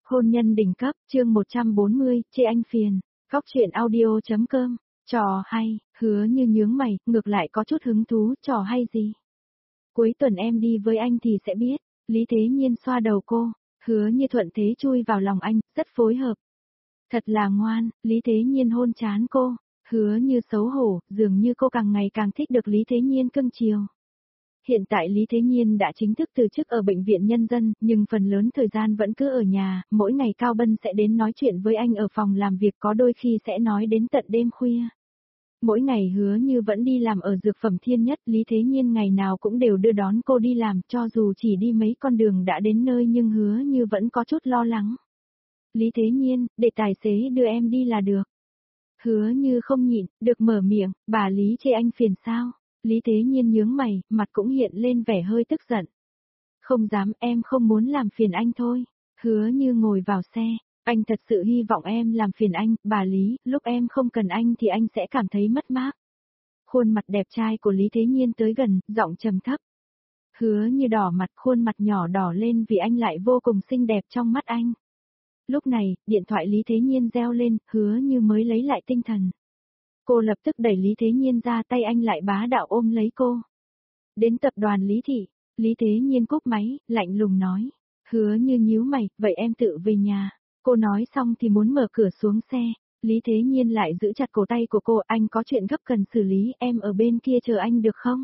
Hôn nhân đỉnh cấp, chương 140, chê anh phiền. Góc truyện audio.com. Trò hay, Hứa Như nhướng mày, ngược lại có chút hứng thú, trò hay gì? Cuối tuần em đi với anh thì sẽ biết. Lý Thế Nhiên xoa đầu cô, Hứa Như thuận thế chui vào lòng anh, rất phối hợp. Thật là ngoan, Lý Thế Nhiên hôn trán cô, Hứa Như xấu hổ, dường như cô càng ngày càng thích được Lý Thế Nhiên cưng chiều. Hiện tại Lý Thế Nhiên đã chính thức từ chức ở bệnh viện nhân dân, nhưng phần lớn thời gian vẫn cứ ở nhà, mỗi ngày Cao Bân sẽ đến nói chuyện với anh ở phòng làm việc, có đôi khi sẽ nói đến tận đêm khuya. Mỗi ngày Hứa Như vẫn đi làm ở dược phẩm Thiên Nhất, Lý Thế Nhiên ngày nào cũng đều đưa đón cô đi làm, cho dù chỉ đi mấy con đường đã đến nơi nhưng Hứa Như vẫn có chút lo lắng. Lý Thế Nhiên, để tài xế đưa em đi là được. Hứa Như không nhịn, được mở miệng, bà Lý chê anh phiền sao? Lý Thế Nhiên nhướng mày, mặt cũng hiện lên vẻ hơi tức giận. Không dám, em không muốn làm phiền anh thôi. Hứa Như ngồi vào xe, anh thật sự hy vọng em làm phiền anh, bà Lý, lúc em không cần anh thì anh sẽ cảm thấy mất mát. Khuôn mặt đẹp trai của Lý Thế Nhiên tới gần, giọng trầm thấp. Hứa Như đỏ mặt, khuôn mặt nhỏ đỏ lên vì anh lại vô cùng xinh đẹp trong mắt anh. Lúc này, điện thoại Lý Thế Nhiên reo lên, Hứa Như mới lấy lại tinh thần. Cô lập tức đẩy Lý Thế Nhiên ra, tay anh lại bá đạo ôm lấy cô. Đến tập đoàn Lý Thị, Lý Thế Nhiên cúp máy, lạnh lùng nói. Hứa Như nhíu mày, vậy em tự về nhà. Cô nói xong thì muốn mở cửa xuống xe. Lý Thế Nhiên lại giữ chặt cổ tay của cô, anh có chuyện gấp cần xử lý, em ở bên kia chờ anh được không?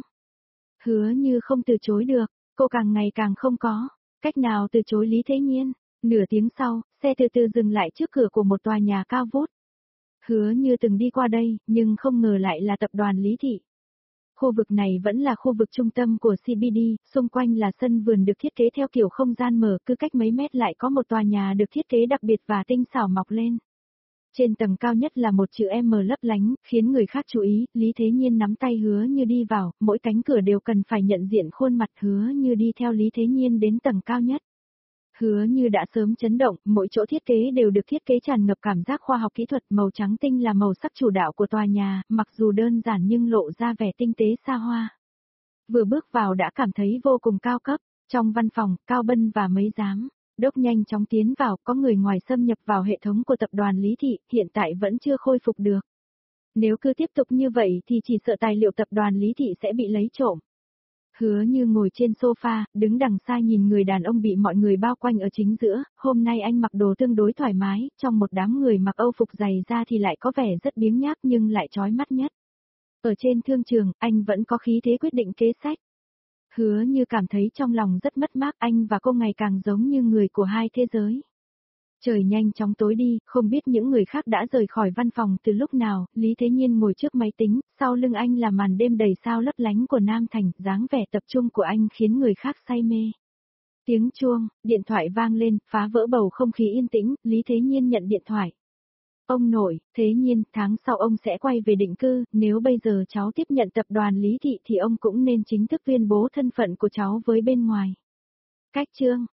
Hứa Như không từ chối được, cô càng ngày càng không có cách nào từ chối Lý Thế Nhiên. Nửa tiếng sau, xe từ từ dừng lại trước cửa của một tòa nhà cao vút. Hứa Như từng đi qua đây, nhưng không ngờ lại là tập đoàn Lý Thị. Khu vực này vẫn là khu vực trung tâm của CBD, xung quanh là sân vườn được thiết kế theo kiểu không gian mở, cứ cách mấy mét lại có một tòa nhà được thiết kế đặc biệt và tinh xảo mọc lên. Trên tầng cao nhất là một chữ M lấp lánh, khiến người khác chú ý, Lý Thế Nhiên nắm tay Hứa Như đi vào, mỗi cánh cửa đều cần phải nhận diện khuôn mặt Hứa Như đi theo Lý Thế Nhiên đến tầng cao nhất. Hứa Như đã sớm chấn động, mỗi chỗ thiết kế đều được thiết kế tràn ngập cảm giác khoa học kỹ thuật, màu trắng tinh là màu sắc chủ đạo của tòa nhà, mặc dù đơn giản nhưng lộ ra vẻ tinh tế xa hoa. Vừa bước vào đã cảm thấy vô cùng cao cấp, trong văn phòng, Cao Bân và mấy giám đốc nhanh chóng tiến vào, có người ngoài xâm nhập vào hệ thống của tập đoàn Lý Thị, hiện tại vẫn chưa khôi phục được. Nếu cứ tiếp tục như vậy thì chỉ sợ tài liệu tập đoàn Lý Thị sẽ bị lấy trộm. Hứa Như ngồi trên sofa, đứng đằng xa nhìn người đàn ông bị mọi người bao quanh ở chính giữa, hôm nay anh mặc đồ tương đối thoải mái, trong một đám người mặc Âu phục dày da thì lại có vẻ rất biếng nhác nhưng lại chói mắt nhất. Ở trên thương trường, anh vẫn có khí thế quyết định kế sách. Hứa Như cảm thấy trong lòng rất mất mát, anh và cô ngày càng giống như người của hai thế giới. Trời nhanh chóng tối đi, không biết những người khác đã rời khỏi văn phòng từ lúc nào, Lý Thế Nhiên ngồi trước máy tính, sau lưng anh là màn đêm đầy sao lấp lánh của Nam Thành, dáng vẻ tập trung của anh khiến người khác say mê. Tiếng chuông, điện thoại vang lên, phá vỡ bầu không khí yên tĩnh, Lý Thế Nhiên nhận điện thoại. Ông nội, Thế Nhiên, tháng sau ông sẽ quay về định cư, nếu bây giờ cháu tiếp nhận tập đoàn Lý Thị thì ông cũng nên chính thức tuyên bố thân phận của cháu với bên ngoài. Cách chương.